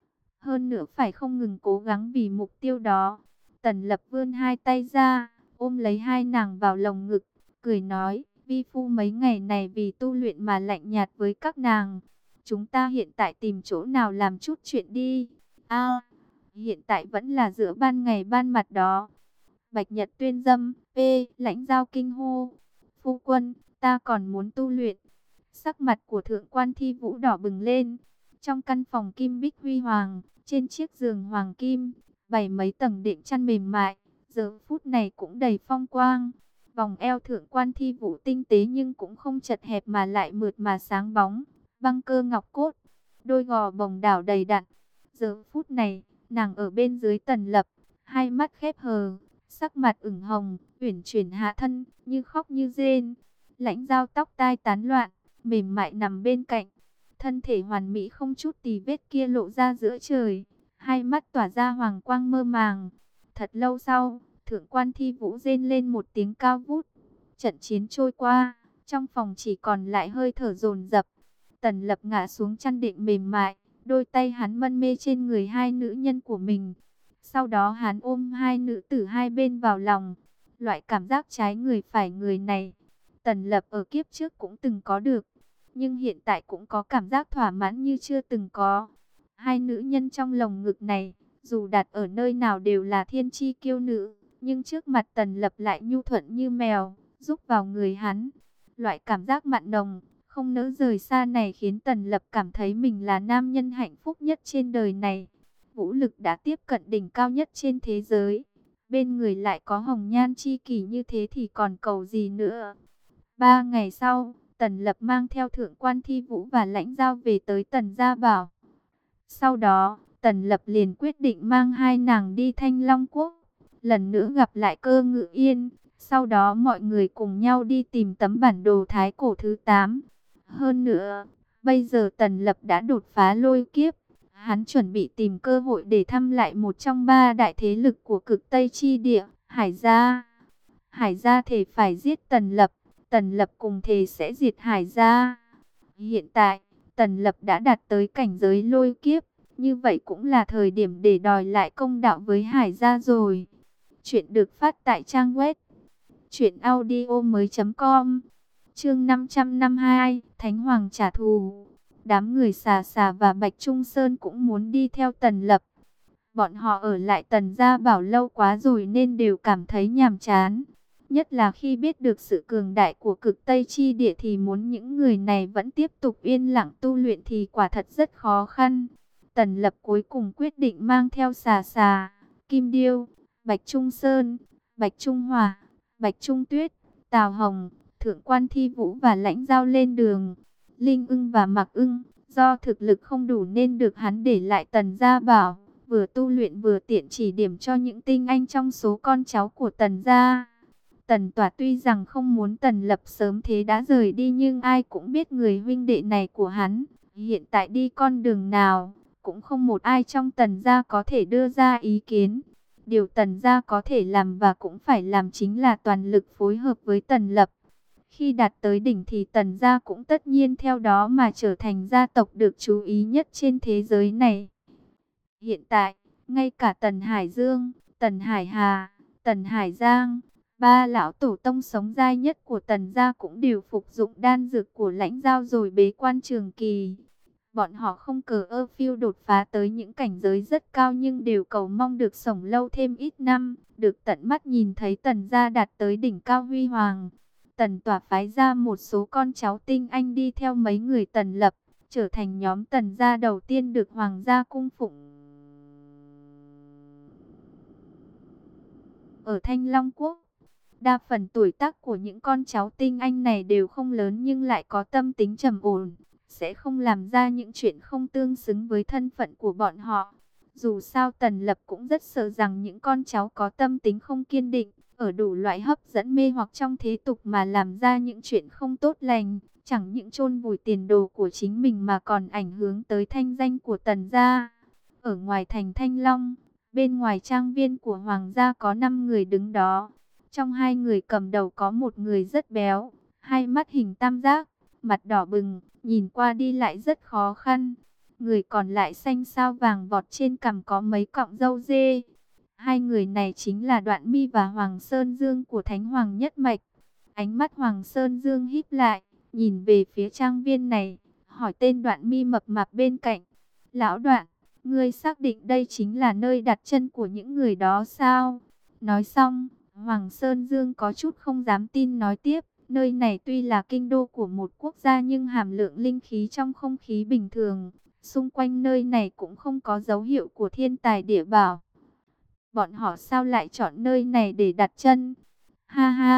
Hơn nữa phải không ngừng cố gắng vì mục tiêu đó. Tần Lập vươn hai tay ra, ôm lấy hai nàng vào lồng ngực, cười nói, vi phu mấy ngày này vì tu luyện mà lạnh nhạt với các nàng. Chúng ta hiện tại tìm chỗ nào làm chút chuyện đi. A, hiện tại vẫn là giữa ban ngày ban mặt đó. Bạch Nhật Tuyên Dâm, P, Lãnh Giao kinh hô. Phu quân, ta còn muốn tu luyện. Sắc mặt của Thượng quan Thi Vũ đỏ bừng lên. Trong căn phòng kim bích huy hoàng, trên chiếc giường hoàng kim, bày mấy tầng đệm chăn mềm mại, giờ phút này cũng đầy phong quang. Vòng eo Thượng Quan Thi Vũ tinh tế nhưng cũng không chật hẹp mà lại mượt mà sáng bóng, băng cơ ngọc cốt, đôi gò bồng đảo đầy đặn. Giờ phút này, nàng ở bên dưới Tần Lập, hai mắt khép hờ, sắc mặt ửng hồng, uyển chuyển hạ thân, như khóc như rên. Lãnh Dao tóc tai tán loạn, mềm mại nằm bên cạnh, thân thể hoàn mỹ không chút tì vết kia lộ ra giữa trời, hai mắt tỏa ra hoàng quang mơ màng. Thật lâu sau, Thượng Quan Thi Vũ rên lên một tiếng cao vút. Trận chiến trôi qua, trong phòng chỉ còn lại hơi thở dồn dập. Tần Lập ngã xuống chăn đệm mềm mại, đôi tay hắn mân mê trên người hai nữ nhân của mình. Sau đó hắn ôm hai nữ tử hai bên vào lòng. Loại cảm giác trái người phải người này, Tần Lập ở kiếp trước cũng từng có được, nhưng hiện tại cũng có cảm giác thỏa mãn như chưa từng có. Hai nữ nhân trong lồng ngực này, dù đặt ở nơi nào đều là thiên chi kiêu nữ, nhưng trước mặt Tần Lập lại nhu thuận như mèo, giúp vào người hắn. Loại cảm giác mặn nồng, không nỡ rời xa này khiến Tần Lập cảm thấy mình là nam nhân hạnh phúc nhất trên đời này. Vũ lực đã tiếp cận đỉnh cao nhất trên thế giới. Bên người lại có hồng nhan chi kỷ như thế thì còn cầu gì nữa. Ba ngày sau, Tần Lập mang theo Thượng Quan Thi Vũ và Lãnh Dao về tới Tần Gia Bảo. Sau đó, Tần Lập liền quyết định mang hai nàng đi Thanh Long Quốc, lần nữa gặp lại Cơ Ngự Yên. Sau đó mọi người cùng nhau đi tìm tấm bản đồ Thái Cổ thứ tám. Hơn nữa, bây giờ Tần Lập đã đột phá lôi kiếp. Hắn chuẩn bị tìm cơ hội để thăm lại một trong ba đại thế lực của cực Tây Chi Địa, Hải Gia. Hải Gia thề phải giết Tần Lập, Tần Lập cùng thề sẽ diệt Hải Gia. Hiện tại, Tần Lập đã đạt tới cảnh giới lôi kiếp, như vậy cũng là thời điểm để đòi lại công đạo với Hải Gia rồi. Chuyện được phát tại trang web truyện audio mới.com. Chương năm trăm năm mươi hai, Thánh Hoàng trả thù. Đám người Xà Xà và Bạch Trung Sơn cũng muốn đi theo Tần Lập. Bọn họ ở lại Tần Gia Bảo lâu quá rồi nên đều cảm thấy nhàm chán. Nhất là khi biết được sự cường đại của cực Tây Chi Địa thì muốn những người này vẫn tiếp tục yên lặng tu luyện thì quả thật rất khó khăn. Tần Lập cuối cùng quyết định mang theo Xà Xà, Kim Điêu, Bạch Trung Sơn, Bạch Trung Hòa, Bạch Trung Tuyết, Tào Hồng, Thượng Quan Thi Vũ và Lãnh Dao lên đường. Linh Ưng và Mạc Ưng, do thực lực không đủ nên được hắn để lại Tần Gia Bảo, vừa tu luyện vừa tiện chỉ điểm cho những tinh anh trong số con cháu của Tần Gia. Tần Tỏa tuy rằng không muốn Tần Lập sớm thế đã rời đi nhưng ai cũng biết người huynh đệ này của hắn, hiện tại đi con đường nào, cũng không một ai trong Tần Gia có thể đưa ra ý kiến. Điều Tần Gia có thể làm và cũng phải làm chính là toàn lực phối hợp với Tần Lập. Khi đạt tới đỉnh thì Tần Gia cũng tất nhiên theo đó mà trở thành gia tộc được chú ý nhất trên thế giới này. Hiện tại, ngay cả Tần Hải Dương, Tần Hải Hà, Tần Hải Giang, ba lão tổ tông sống dai nhất của Tần Gia cũng đều phục dụng đan dược của Lãnh Dao rồi bế quan trường kỳ. Bọn họ không cờ ơ phiêu đột phá tới những cảnh giới rất cao nhưng đều cầu mong được sống lâu thêm ít năm, được tận mắt nhìn thấy Tần Gia đạt tới đỉnh cao huy hoàng. Tần Tỏa phái ra một số con cháu tinh anh đi theo mấy người Tần Lập, trở thành nhóm Tần Gia đầu tiên được Hoàng gia cung phụng. Ở Thanh Long Quốc, đa phần tuổi tác của những con cháu tinh anh này đều không lớn nhưng lại có tâm tính trầm ổn, sẽ không làm ra những chuyện không tương xứng với thân phận của bọn họ. Dù sao Tần Lập cũng rất sợ rằng những con cháu có tâm tính không kiên định, ở đủ loại hấp dẫn mê hoặc trong thế tục mà làm ra những chuyện không tốt lành, chẳng những chôn vùi tiền đồ của chính mình mà còn ảnh hưởng tới thanh danh của Tần Gia. Ở ngoài thành Thanh Long, bên ngoài trang viên của Hoàng gia có năm người đứng đó. Trong hai người cầm đầu có một người rất béo, hai mắt hình tam giác, mặt đỏ bừng, nhìn qua đi lại rất khó khăn. Người còn lại xanh sao vàng vọt, trên cằm có mấy cọng râu dê. Hai người này chính là Đoạn Mi và Hoàng Sơn Dương của Thánh Hoàng nhất mạch. Ánh mắt Hoàng Sơn Dương híp lại, nhìn về phía trang viên này, hỏi tên Đoạn Mi mập mạp bên cạnh. Lão Đoạn, ngươi xác định đây chính là nơi đặt chân của những người đó sao? Nói xong, Hoàng Sơn Dương có chút không dám tin nói tiếp. Nơi này tuy là kinh đô của một quốc gia nhưng hàm lượng linh khí trong không khí bình thường. Xung quanh nơi này cũng không có dấu hiệu của thiên tài địa bảo. Bọn họ sao lại chọn nơi này để đặt chân? Ha ha,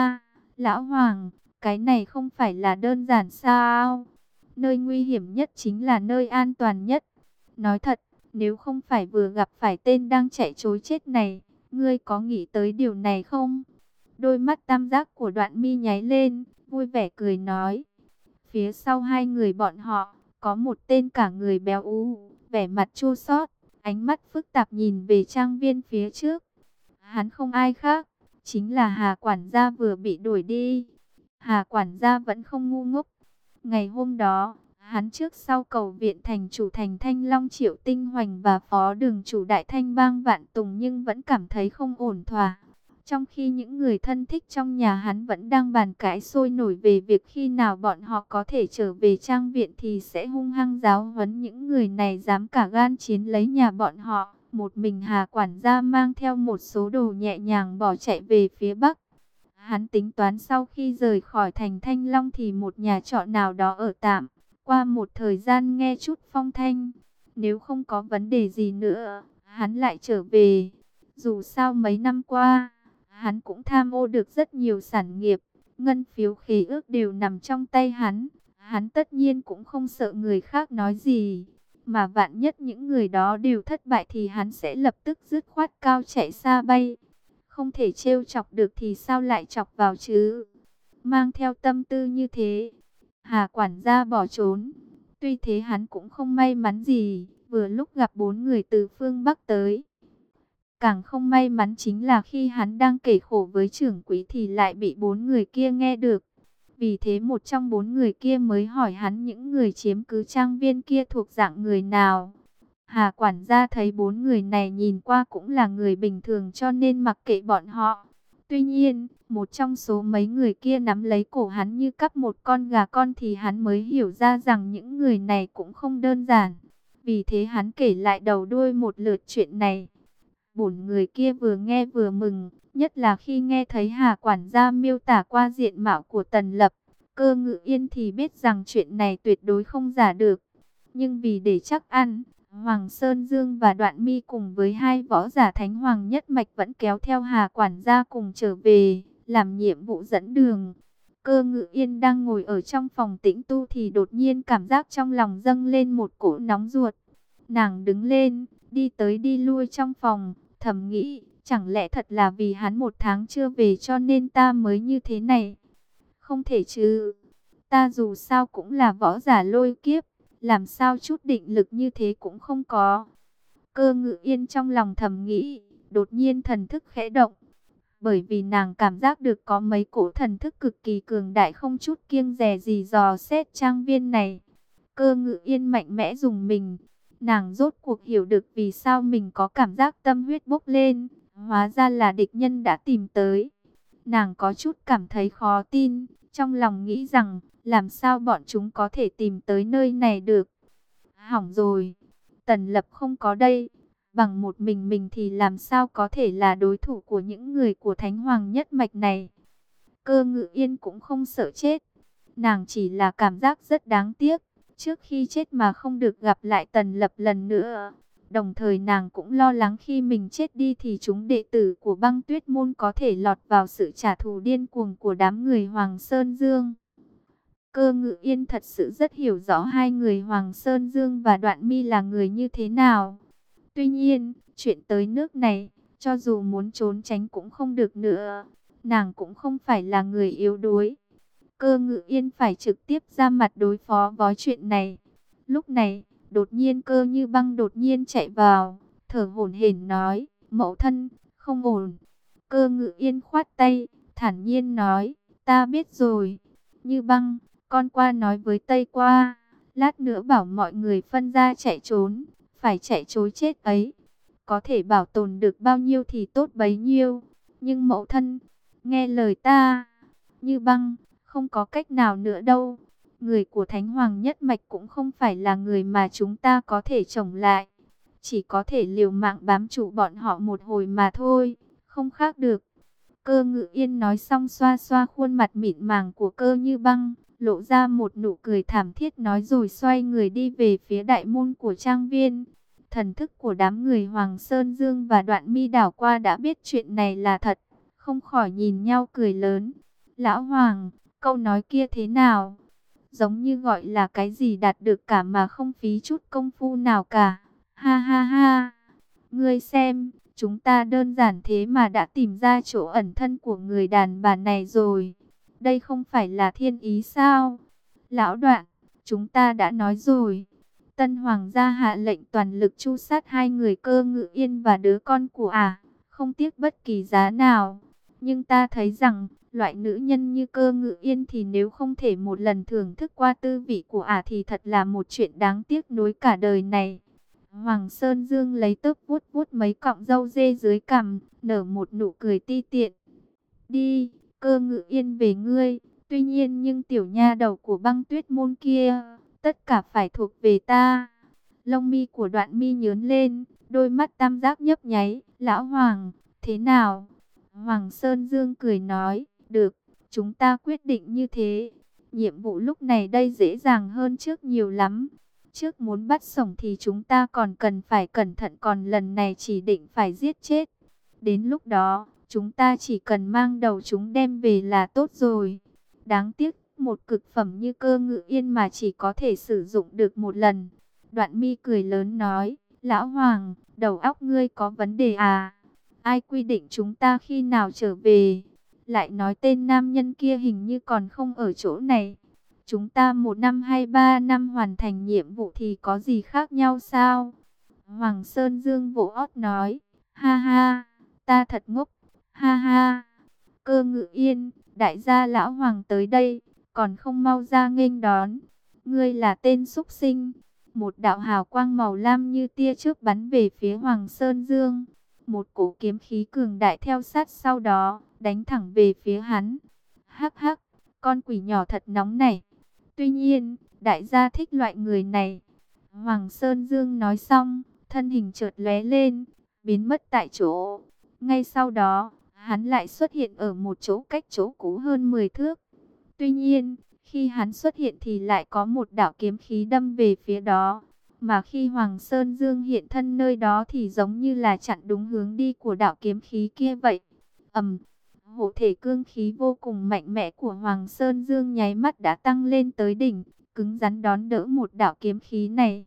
Lão Hoàng, cái này không phải là đơn giản sao? Nơi nguy hiểm nhất chính là nơi an toàn nhất. Nói thật, nếu không phải vừa gặp phải tên đang chạy trối chết này, ngươi có nghĩ tới điều này không? Đôi mắt tam giác của Đoạn Mi nháy lên, vui vẻ cười nói. Phía sau hai người bọn họ, có một tên cả người béo ú, vẻ mặt chua xót, ánh mắt phức tạp nhìn về trang viên phía trước. Hắn không ai khác, chính là Hà quản gia vừa bị đuổi đi. Hà quản gia vẫn không ngu ngốc. Ngày hôm đó, hắn trước sau cầu viện thành chủ thành Thanh Long Triệu Tinh Hoành và phó đường chủ Đại Thanh Bang Vạn Tùng, nhưng vẫn cảm thấy không ổn thỏa. Trong khi những người thân thích trong nhà hắn vẫn đang bàn cãi sôi nổi về việc khi nào bọn họ có thể trở về trang viện thì sẽ hung hăng giáo huấn những người này dám cả gan chiếm lấy nhà bọn họ. Một mình Hà quản gia mang theo một số đồ nhẹ nhàng bỏ chạy về phía Bắc. Hắn tính toán sau khi rời khỏi thành Thanh Long thì một nhà trọ nào đó ở tạm. Qua một thời gian nghe chút phong thanh, nếu không có vấn đề gì nữa, hắn lại trở về. Dù sao mấy năm qua, hắn cũng tham ô được rất nhiều sản nghiệp, ngân phiếu khế ước đều nằm trong tay hắn. Hắn tất nhiên cũng không sợ người khác nói gì. Mà vạn nhất những người đó đều thất bại thì hắn sẽ lập tức dứt khoát cao chạy xa bay. Không thể trêu chọc được thì sao lại chọc vào chứ? Mang theo tâm tư như thế, Hà quản gia bỏ trốn. Tuy thế hắn cũng không may mắn gì, vừa lúc gặp bốn người từ phương Bắc tới. Càng không may mắn chính là khi hắn đang kể khổ với trưởng quỹ thì lại bị bốn người kia nghe được. Vì thế một trong bốn người kia mới hỏi hắn những người chiếm cứ trang viên kia thuộc dạng người nào. Hà quản gia thấy bốn người này nhìn qua cũng là người bình thường cho nên mặc kệ bọn họ. Tuy nhiên, một trong số mấy người kia nắm lấy cổ hắn như cắp một con gà con thì hắn mới hiểu ra rằng những người này cũng không đơn giản. Vì thế hắn kể lại đầu đuôi một lượt chuyện này. Bốn người kia vừa nghe vừa mừng, nhất là khi nghe thấy Hà quản gia miêu tả qua diện mạo của Tần Lập, Cơ Ngự Yên thì biết rằng chuyện này tuyệt đối không giả được. Nhưng vì để chắc ăn, Hoàng Sơn Dương và Đoạn Mi cùng với hai võ giả Thánh Hoàng nhất mạch vẫn kéo theo Hà quản gia cùng trở về, làm nhiệm vụ dẫn đường. Cơ Ngự Yên đang ngồi ở trong phòng tĩnh tu thì đột nhiên cảm giác trong lòng dâng lên một cỗ nóng ruột. Nàng đứng lên, đi tới đi lui trong phòng, thầm nghĩ, chẳng lẽ thật là vì hắn một tháng chưa về cho nên ta mới như thế này? Không thể chứ, ta dù sao cũng là võ giả lôi kiếp, làm sao chút định lực như thế cũng không có. Cơ Ngự Yên trong lòng thầm nghĩ, đột nhiên thần thức khẽ động. Bởi vì nàng cảm giác được có mấy cổ thần thức cực kỳ cường đại không chút kiêng dè gì dò xét trang viên này. Cơ Ngự Yên mạnh mẽ dùng mình. Nàng rốt cuộc hiểu được vì sao mình có cảm giác tâm huyết bốc lên. Hóa ra là địch nhân đã tìm tới. Nàng có chút cảm thấy khó tin. Trong lòng nghĩ rằng, làm sao bọn chúng có thể tìm tới nơi này được. Hỏng rồi, Tần Lập không có đây. Bằng một mình mình thì làm sao có thể là đối thủ của những người của Thánh Hoàng nhất mạch này. Cơ Ngự Yên cũng không sợ chết. Nàng chỉ là cảm giác rất đáng tiếc. Trước khi chết mà không được gặp lại Tần Lập lần nữa. Đồng thời nàng cũng lo lắng khi mình chết đi thì chúng đệ tử của Băng Tuyết Môn có thể lọt vào sự trả thù điên cuồng của đám người Hoàng Sơn Dương. Cơ Ngự Yên thật sự rất hiểu rõ hai người Hoàng Sơn Dương và Đoạn Mi là người như thế nào. Tuy nhiên, chuyện tới nước này, cho dù muốn trốn tránh cũng không được nữa. Nàng cũng không phải là người yếu đuối. Cơ Ngự Yên phải trực tiếp ra mặt đối phó với chuyện này. Lúc này, đột nhiên Cơ Như Băng đột nhiên chạy vào, thở hổn hển nói, mẫu thân, không ổn. Cơ Ngự Yên khoát tay, thản nhiên nói, ta biết rồi. Như Băng, con qua nói với Tây Qua, lát nữa bảo mọi người phân ra chạy trốn, phải chạy trối chết ấy. Có thể bảo tồn được bao nhiêu thì tốt bấy nhiêu. Nhưng mẫu thân, nghe lời ta. Như Băng, không có cách nào nữa đâu. Người của Thánh Hoàng nhất mạch cũng không phải là người mà chúng ta có thể trồng lại. Chỉ có thể liều mạng bám trụ bọn họ một hồi mà thôi, không khác được. Cơ Ngự Yên nói xong xoa xoa khuôn mặt mịn màng của Cơ Như Băng, lộ ra một nụ cười thảm thiết nói rồi xoay người đi về phía đại môn của trang viên. Thần thức của đám người Hoàng Sơn Dương và Đoạn Mi đảo qua đã biết chuyện này là thật, không khỏi nhìn nhau cười lớn. Lão Hoàng, câu nói kia thế nào? Giống như gọi là cái gì đạt được cả mà không phí chút công phu nào cả. Ha ha ha, ngươi xem, chúng ta đơn giản thế mà đã tìm ra chỗ ẩn thân của người đàn bà này rồi. Đây không phải là thiên ý sao? Lão Đoạn, chúng ta đã nói rồi. Tân Hoàng gia hạ lệnh toàn lực tru sát hai người Cơ Ngự Yên và đứa con của ả, không tiếc bất kỳ giá nào. Nhưng ta thấy rằng, loại nữ nhân như Cơ Ngự Yên thì nếu không thể một lần thưởng thức qua tư vị của ả thì thật là một chuyện đáng tiếc nuối cả đời này. Hoàng Sơn Dương lấy tóc vuốt vuốt mấy cọng râu dê dưới cằm, nở một nụ cười ti tiện. Đi, Cơ Ngự Yên về ngươi, tuy nhiên nhưng tiểu nha đầu của Băng Tuyết môn kia, tất cả phải thuộc về ta. Lông mi của Đoạn Mi nhướng lên, đôi mắt tam giác nhấp nháy. Lão Hoàng, thế nào? Hoàng Sơn Dương cười nói, được, chúng ta quyết định như thế. Nhiệm vụ lúc này đây dễ dàng hơn trước nhiều lắm. Trước muốn bắt sổng thì chúng ta còn cần phải cẩn thận, còn lần này chỉ định phải giết chết. Đến lúc đó, chúng ta chỉ cần mang đầu chúng đem về là tốt rồi. Đáng tiếc, một cực phẩm như Cơ Ngự Yên mà chỉ có thể sử dụng được một lần. Đoạn Mi cười lớn nói, Lão Hoàng, đầu óc ngươi có vấn đề à? Ai quy định chúng ta khi nào trở về? Lại nói tên nam nhân kia hình như còn không ở chỗ này. Chúng ta một năm hay ba năm hoàn thành nhiệm vụ thì có gì khác nhau sao? Hoàng Sơn Dương vỗ ót nói, ha ha, ta thật ngốc, ha ha. Cơ Ngự Yên, đại gia Lão Hoàng tới đây, còn không mau ra nghênh đón. Ngươi là tên súc sinh. Một đạo hào quang màu lam như tia chớp bắn về phía Hoàng Sơn Dương. Một cổ kiếm khí cường đại theo sát sau đó, đánh thẳng về phía hắn. Hắc hắc, con quỷ nhỏ thật nóng này. Tuy nhiên, đại gia thích loại người này. Hoàng Sơn Dương nói xong, thân hình chợt lóe lên, biến mất tại chỗ. Ngay sau đó, hắn lại xuất hiện ở một chỗ cách chỗ cũ hơn mười thước. Tuy nhiên, khi hắn xuất hiện thì lại có một đạo kiếm khí đâm về phía đó. Mà khi Hoàng Sơn Dương hiện thân nơi đó thì giống như là chặn đúng hướng đi của đạo kiếm khí kia vậy. Ầm, hộ thể cương khí vô cùng mạnh mẽ của Hoàng Sơn Dương nháy mắt đã tăng lên tới đỉnh, cứng rắn đón đỡ một đạo kiếm khí này.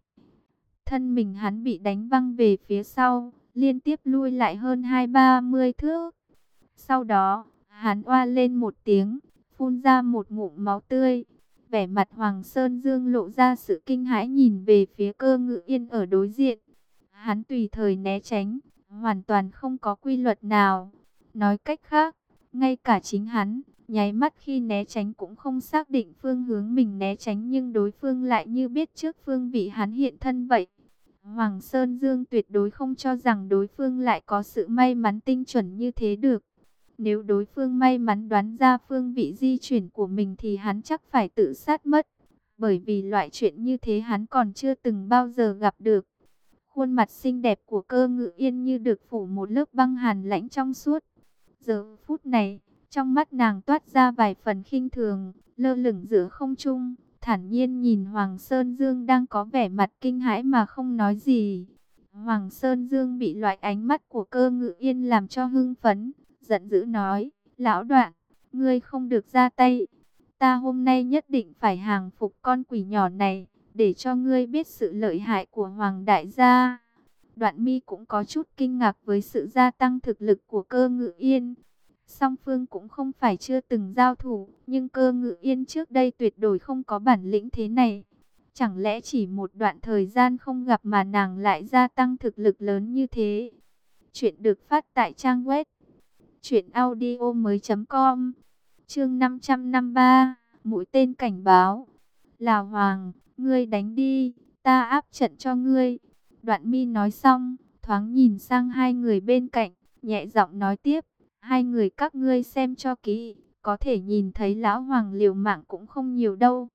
Thân mình hắn bị đánh văng về phía sau, liên tiếp lui lại hơn hai ba mươi thước. Sau đó, hắn oa lên một tiếng, phun ra một ngụm máu tươi. Vẻ mặt Hoàng Sơn Dương lộ ra sự kinh hãi nhìn về phía Cơ Ngự Yên ở đối diện. Hắn tùy thời né tránh, hoàn toàn không có quy luật nào. Nói cách khác, ngay cả chính hắn, nháy mắt khi né tránh cũng không xác định phương hướng mình né tránh, nhưng đối phương lại như biết trước phương vị hắn hiện thân vậy. Hoàng Sơn Dương tuyệt đối không cho rằng đối phương lại có sự may mắn tinh chuẩn như thế được. Nếu đối phương may mắn đoán ra phương vị di chuyển của mình thì hắn chắc phải tự sát mất. Bởi vì loại chuyện như thế hắn còn chưa từng bao giờ gặp được. Khuôn mặt xinh đẹp của Cơ Ngự Yên như được phủ một lớp băng hàn lãnh trong suốt. Giờ phút này, trong mắt nàng toát ra vài phần khinh thường, lơ lửng giữa không trung, thản nhiên nhìn Hoàng Sơn Dương đang có vẻ mặt kinh hãi mà không nói gì. Hoàng Sơn Dương bị loại ánh mắt của Cơ Ngự Yên làm cho hưng phấn, giận dữ nói, Lão Đoạn, ngươi không được ra tay. Ta hôm nay nhất định phải hàng phục con quỷ nhỏ này, để cho ngươi biết sự lợi hại của Hoàng Đại gia. Đoạn Mi cũng có chút kinh ngạc với sự gia tăng thực lực của Cơ Ngự Yên. Song phương cũng không phải chưa từng giao thủ, nhưng Cơ Ngự Yên trước đây tuyệt đối không có bản lĩnh thế này. Chẳng lẽ chỉ một đoạn thời gian không gặp mà nàng lại gia tăng thực lực lớn như thế? Chuyện được phát tại trang web truyện audio mới chấm com. Chương năm trăm năm mươi ba, mũi tên cảnh báo. Là Hoàng, ngươi đánh đi, ta áp trận cho ngươi. Đoạn Mi nói xong, thoáng nhìn sang hai người bên cạnh, nhẹ giọng nói tiếp, hai người các ngươi xem cho kỹ, có thể nhìn thấy Lão Hoàng liều mạng cũng không nhiều đâu.